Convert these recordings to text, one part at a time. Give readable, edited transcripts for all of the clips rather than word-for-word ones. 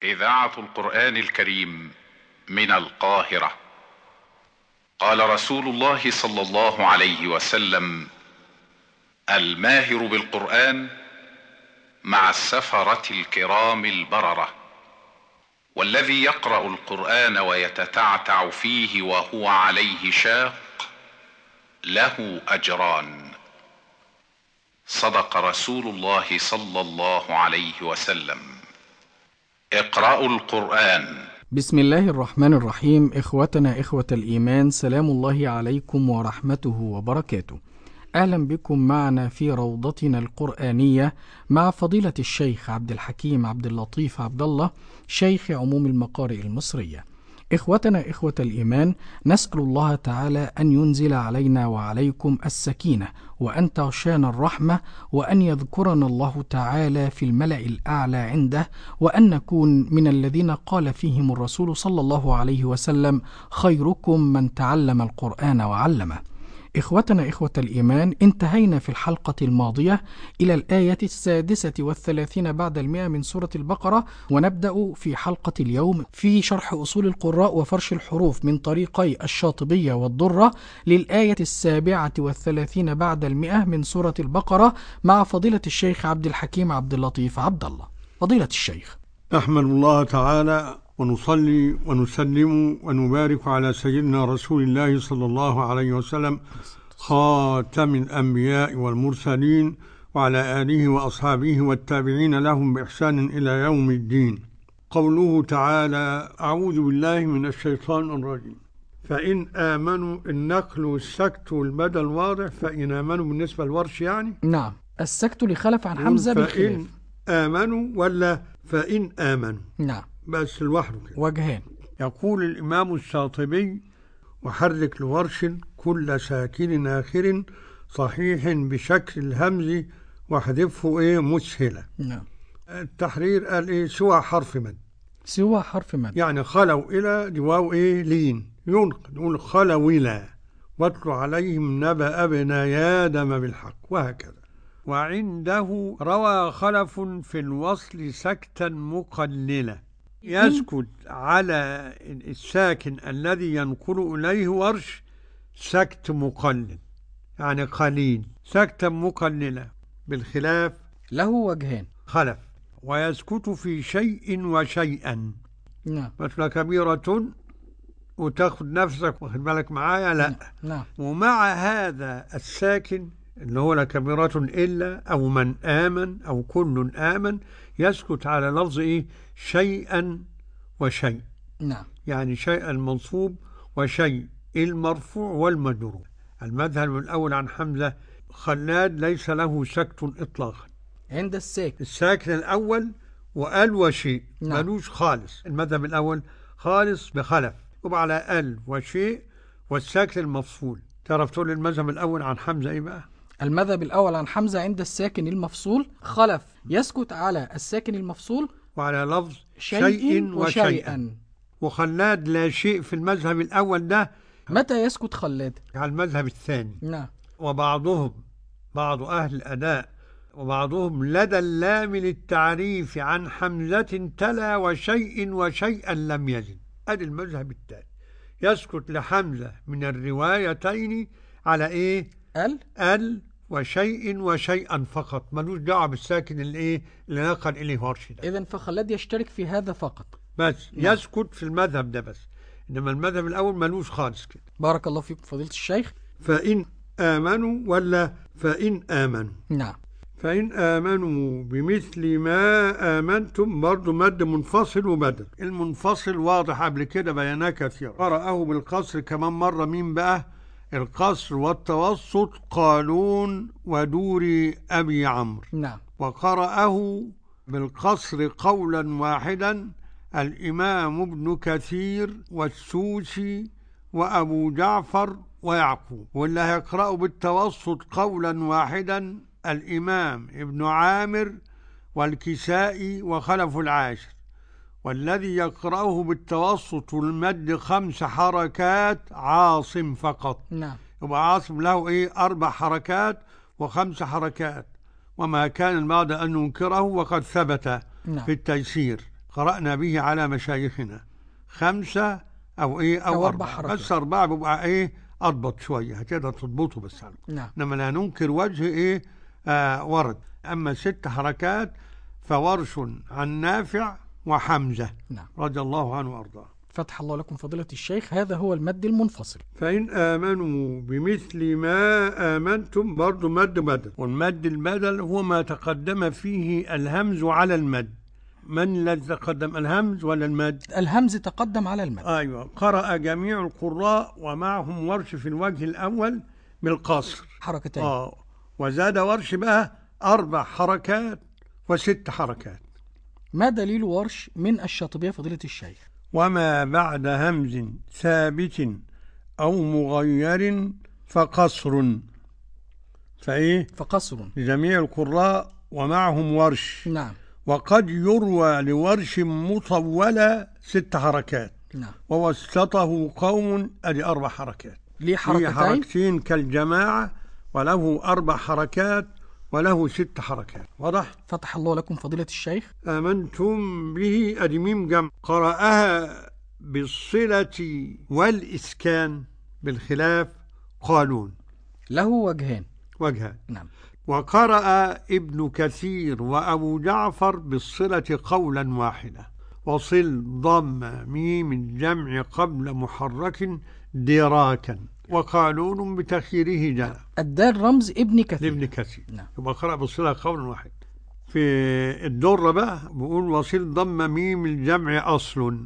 إذاعة القرآن الكريم من القاهرة. قال رسول الله صلى الله عليه وسلم: الماهر بالقرآن مع السفرة الكرام البررة، والذي يقرأ القرآن ويتتعتع فيه وهو عليه شاق له أجران. صدق رسول الله صلى الله عليه وسلم. اقرأوا القرآن. بسم الله الرحمن الرحيم. إخوتنا إخوة الإيمان، سلام الله عليكم ورحمته وبركاته. أهلا بكم معنا في روضتنا القرآنية مع فضيلة الشيخ عبد الحكيم عبد اللطيف عبد الله، شيخ عموم المقارئ المصرية. إخوتنا إخوة الإيمان، نسأل الله تعالى أن ينزل علينا وعليكم السكينة، وأن تغشانا الرحمة، وأن يذكرنا الله تعالى في الملأ الأعلى عنده، وأن نكون من الذين قال فيهم الرسول صلى الله عليه وسلم: خيركم من تعلم القرآن وعلمه. إخوتنا إخوة الإيمان، انتهينا في الحلقة الماضية إلى الآية 36 بعد 100 من سورة البقرة، ونبدأ في حلقة اليوم في شرح أصول القراء وفرش الحروف من طريقي الشاطبية والضرة للآية 37 بعد 100 من سورة البقرة مع فضيلة الشيخ عبد الحكيم عبد اللطيف عبد الله. فضيلة الشيخ. أحمد الله تعالى ونصلي ونسلم ونبارك على سيدنا رسول الله صلى الله عليه وسلم، خاتم الأنبياء والمرسلين، وعلى آله وأصحابه والتابعين لهم بإحسان إلى يوم الدين. قوله تعالى: أعوذ بالله من الشيطان الرجيم. فإن آمنوا، النقل والسكت والبدل واضح. فإن آمنوا بالنسبة للورش يعني؟ نعم، السكت لخلف عن حمزة بالخلاف. فإن آمنوا ولا فإن آمنوا؟ نعم، بس لوحده كده وجهان. يقول الإمام الشاطبي: وحرك لورش كل ساكن آخر صحيح بشكل الهمز واحذفه مسهلة. نعم. التحرير قال سوى حرف مد، سوى حرف مد يعني خلوا إلى جواو لين ينقل، يقول خلوا إلى واتلو عليهم نبأ ابني آدم بالحق، وهكذا. وعنده روى خلف في الوصل سكتا مقللا، يسكت على الساكن الذي ينقل إليه ورش سكت مقلل، يعني قليل، سكتا مقللا، بالخلاف له وجهان. خلف. ويسكت في شيء وشيئا. نعم. مثل كبيرة وتاخد نفسك، واخد بالك معايا؟ لا. نعم. ومع هذا الساكن اللي هو لكبيرة إلا أو من آمن أو كل آمن، يسكت على لفظ شيئا وشيء. نعم. يعني شيء المنصوب وشيء المرفوع والمجرور. المذهب الأول عن حمزة: خلاد ليس له سكت إطلاقا عند الساكن الأول، وقال وشيء ملوش خالص. المذهب الأول خالص بخلف، وعلى ال وشيء والساكن المفصول. تعرف تقول المذهب الأول عن حمزة إيه بقى؟ المذهب الأول عن حمزة عند الساكن المفصول خلف يسكت على الساكن المفصول وعلى لفظ شيء وشيئا. وخلاد لا شيء في المذهب الأول ده. متى يسكت خلاد؟ على المذهب الثاني. نعم. وبعضهم، بعض أهل الأداء، وبعضهم لدى اللام للتعريف عن حمزة تلا وشيء وشيئا لم يزن. أدي المذهب الثاني، يسكت لحمزة من الروايتين على ال وشيء وشيئا فقط، ملوش دعوه بالساكن اللي نقل اليه ورش ده. اذن فخلاد يشترك في هذا فقط بس. نعم. يسكت في المذهب ده بس، انما المذهب الاول ملوش خالص كده. بارك الله فيكم فضيلة الشيخ. فإن آمنوا ولا فإن آمنوا؟ نعم. فإن آمنوا بمثل ما آمنتم، برضو مد منفصل وبدل. المنفصل واضح قبل كده بيانات كثيرة. قرأه بالقصر كمان مرة. مين بقى؟ القصر والتوسط قالون ودوري أبي عمرو. نعم. وقرأه بالقصر قولا واحدا الإمام ابن كثير والسوسي وأبو جعفر ويعقوب. واللي هيقرأه بالتوسط قولا واحدا الإمام ابن عامر والكسائي وخلف العاشر. والذي يقرأه بالتوسط والمد 5 حركات عاصم فقط. نعم. يبقى عاصم له 4 حركات و5 حركات، وما كان بعد أن ننكره وقد ثبت. نعم. في التيسير قرأنا به على مشايخنا 5 أو أو 4 بس 4 بيبقى أضبط شوية، هتقدر تضبطه بس. نعم. إنما لا ننكر وجه ورد. أما 6 حركات فورش عن نافع وحمزة. نعم. رضي الله عنه وأرضاه. فتح الله لكم فضيلة الشيخ. هذا هو المد المنفصل. فإن آمنوا بمثل ما آمنتم، برضو مد بدل، والمد البدل هو ما تقدم فيه الهمز على المد. من الذي تقدم، الهمز ولا المد؟ الهمز تقدم على المد. أيوة. قرأ جميع القراء ومعهم ورش في الوجه الأول بالقصر حركتين. وزاد ورش بقى 4 حركات و6 حركات. ما دليل ورش من الشاطبية فضيلة الشيخ؟ وما بعد همز ثابت أو مغير فقصر. فقصر لجميع القراء ومعهم ورش. نعم. وقد يروى لورش مطولة 6 حركات. نعم. ووسطه قوم 4 حركات. ليه حركتين كالجماعة، وله 4 حركات وله 6 حركات. واضح؟ فتح الله لكم فضيلة الشيخ. آمنتم به أدميم جمع. قرأها بالصلة والإسكان بالخلاف قالون. له وجهان. نعم. وقرأ ابن كثير وأبو جعفر بالصلة قولا واحدا. وصل ضم ميم الجمع قبل محرك دراكا. وقالون بتخييره جاء. الدال رمز ابن كثير. نعم. يبقى قرأ بالصلة قولا واحد. في الدرة بقى بقول وصل ضم ميم الجمع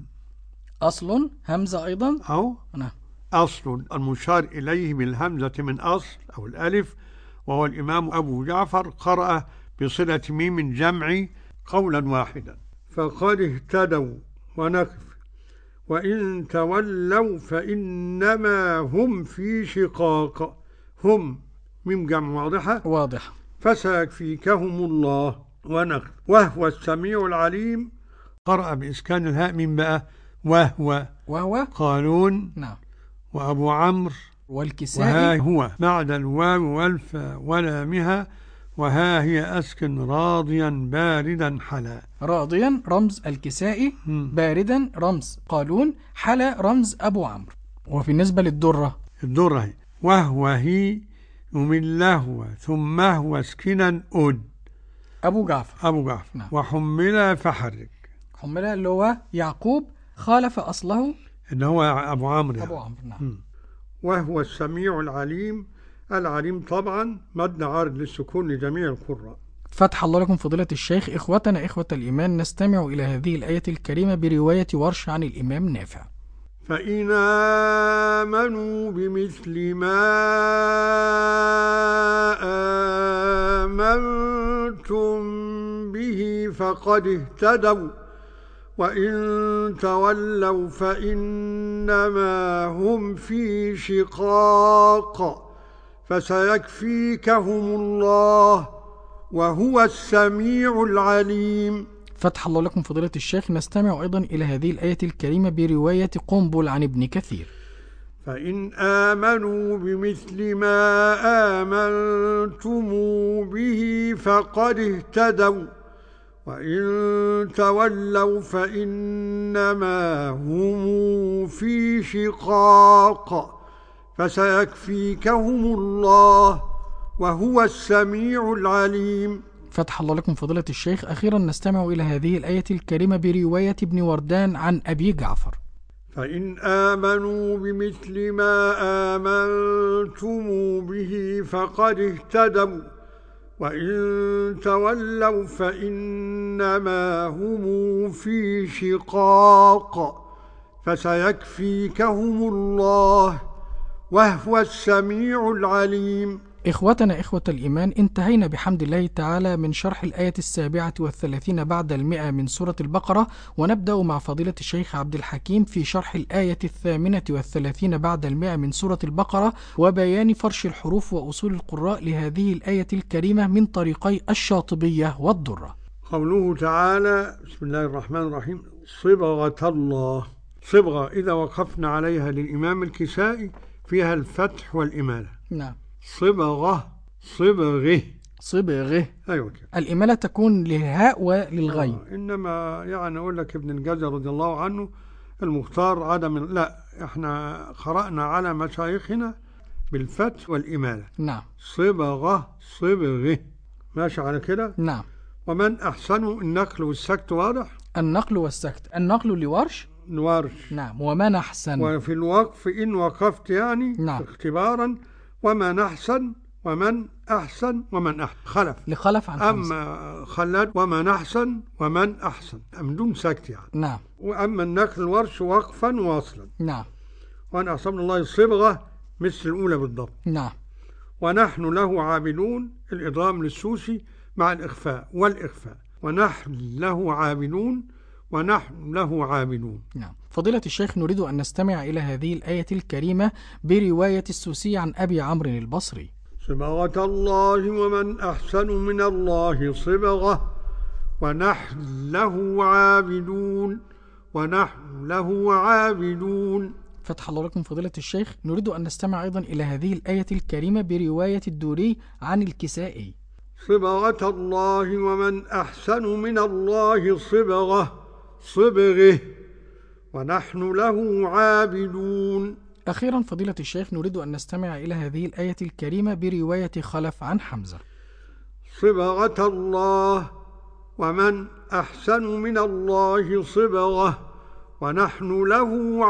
أصل همزة أيضا. نعم. أصل المشار إليه بالهمزة من أصل أو الألف، وهو الإمام أبو جعفر قرأ بصلة ميم الجمع قولا واحدا. فقد اهتدوا ونقف. وإن تولوا فإنما هم في شقاق. هم ميم جمع واضحة. فسيكفيكهم الله ونقف. وهو السميع العليم. قرأ بإسكان الهاء من بقى وهو قالون. نعم. وأبو عمرو والكسائي. وها هو بعد الواو والفا ولامها. وها هي أسكن راضيا باردا حلا. راضيا رمز الكسائي، باردا رمز قالون، حلا رمز أبو عمرو. وبالنسبة للدرة هي وهو هي ومن لهو ثم هو سكنا أد. أبو جعفر. نعم. وحملا فحرك. حملا اللي هو يعقوب خالف أصله اللي هو أبو عمرو. نعم. وهو السميع العليم. العليم طبعا مد عارض للسكون لجميع القراء. فتح الله لكم فضيلة الشيخ. إخوتنا إخوة الإيمان، نستمع إلى هذه الآية الكريمة برواية ورش عن الإمام نافع. فإن آمنوا بمثل ما آمنتم به فقد اهتدوا. وإن تولوا فإنما هم في شقاق. فسيكفيكهم الله وهو السميع العليم. فتح الله لكم فضيلة الشيخ. نستمع أيضا إلى هذه الآية الكريمة برواية قنبل عن ابن كثير. فإن آمنوا بمثل ما آمنتم به فقد اهتدوا. وإن تولوا فإنما هم في شقاق. فسيكفيكهم الله وهو السميع العليم. فتح الله لكم فضيلة الشيخ. أخيرا نستمع إلى هذه الآية الكريمة برواية ابن وردان عن أبي جعفر. فإن آمنوا بمثل ما آمنتم به فقد اهتدوا. وإن تولوا فإنما هم في شقاق. فسيكفيكهم الله وهو السميع العليم. إخوتنا إخوة الإيمان، انتهينا بحمد الله تعالى من شرح الآية 37 بعد 100 من سورة البقرة، ونبدأ مع فضيلة الشيخ عبد الحكيم في شرح الآية 38 بعد 100 من سورة البقرة، وبيان فرش الحروف وأصول القراء لهذه الآية الكريمة من طريقي الشاطبية والدرة. قوله تعالى: بسم الله الرحمن الرحيم. صبغة الله. صبغة إذا وقفنا عليها للإمام الكسائي فيها الفتح والإمالة. نعم. صبغة، صبغه، صبغه. أيوة كده. الإمالة تكون للهاء وللغين. إنما يعني أقول لك ابن الجزري رضي الله عنه المختار عدم، لا إحنا قرأنا على مشايخنا بالفتح والإمالة. نعم. صبغة صبغه، ماشي على كده. نعم. ومن أحسن، النقل والسكت واضح. النقل والسكت، النقل لورش. نورش. نعم. ومن أحسن. وفي الوقف إن وقفت يعني نعم. اختبارا. ومن أحسن ومن أحسن ومن أحسن خلف لخلف عن حمزة. أما خلاد ومن أحسن ومن أحسن من دون سكت يعني. نعم. وأما النقل الورش وقفا واصلا. نعم. وأن أحسن الله صبغة مثل الأولى بالضبط. نعم. ونحن له عابدون، الإضغام للسوسي مع الإخفاء والإخفاء. ونحن له عابدون ونحن له عابدون. نعم. فضيلة الشيخ، نريد أن نستمع إلى هذه الآية الكريمة برواية السوسي عن أبي عمرو البصري. صبغة الله ومن أحسن من الله صبغة ونحن له عابدون ونحن له عابدون. فتح الله لكم فضيلة الشيخ. نريد أن نستمع أيضا إلى هذه الآية الكريمة برواية الدوري عن الكسائي. صبغة الله ومن أحسن من الله صبغة صبغه ونحن له عابدون. أخيرا فضيلة الشيخ، نريد أن نستمع إلى هذه الآية الكريمة برواية خلف عن حمزة. صبغة الله ومن أحسن من الله صبغة ونحن له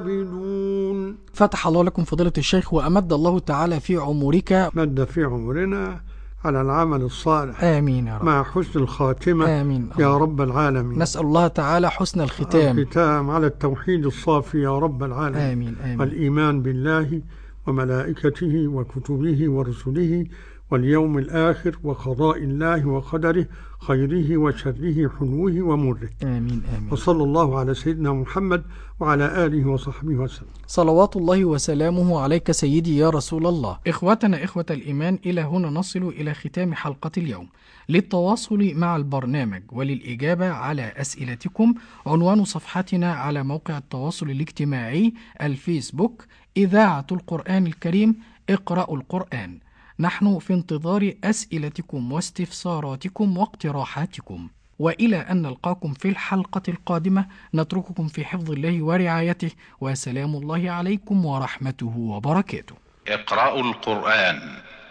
عابدون. فتح الله لكم فضيلة الشيخ، وأمد الله تعالى في عمرك. مد في عمرنا على العمل الصالح. آمين يا رب. مع حسن الخاتمة. آمين يا رب العالمين. نسأل الله تعالى حسن الختام. الختام على التوحيد الصافي يا رب العالمين. آمين آمين. والإيمان بالله وملائكته وكتبه ورسله واليوم الآخر وقضاء الله وقدره خيره وشره حلوه ومره. آمين آمين. وصلى الله على سيدنا محمد وعلى آله وصحبه وسلم. صلوات الله وسلامه عليك سيدي يا رسول الله. إخوتنا إخوة الإيمان، إلى هنا نصل إلى ختام حلقة اليوم. للتواصل مع البرنامج وللإجابة على أسئلتكم، عنوان صفحتنا على موقع التواصل الاجتماعي الفيسبوك إذاعة القرآن الكريم اقرأوا القرآن. نحن في انتظار أسئلتكم واستفساراتكم واقتراحاتكم، وإلى أن نلقاكم في الحلقة القادمة نترككم في حفظ الله ورعايته، وسلام الله عليكم ورحمته وبركاته. اقرأوا القرآن.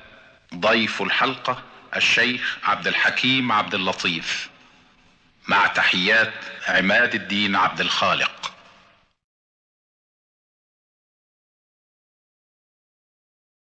ضيف الحلقة الشيخ عبد الحكيم عبد اللطيف، مع تحيات عماد الدين عبد الخالق.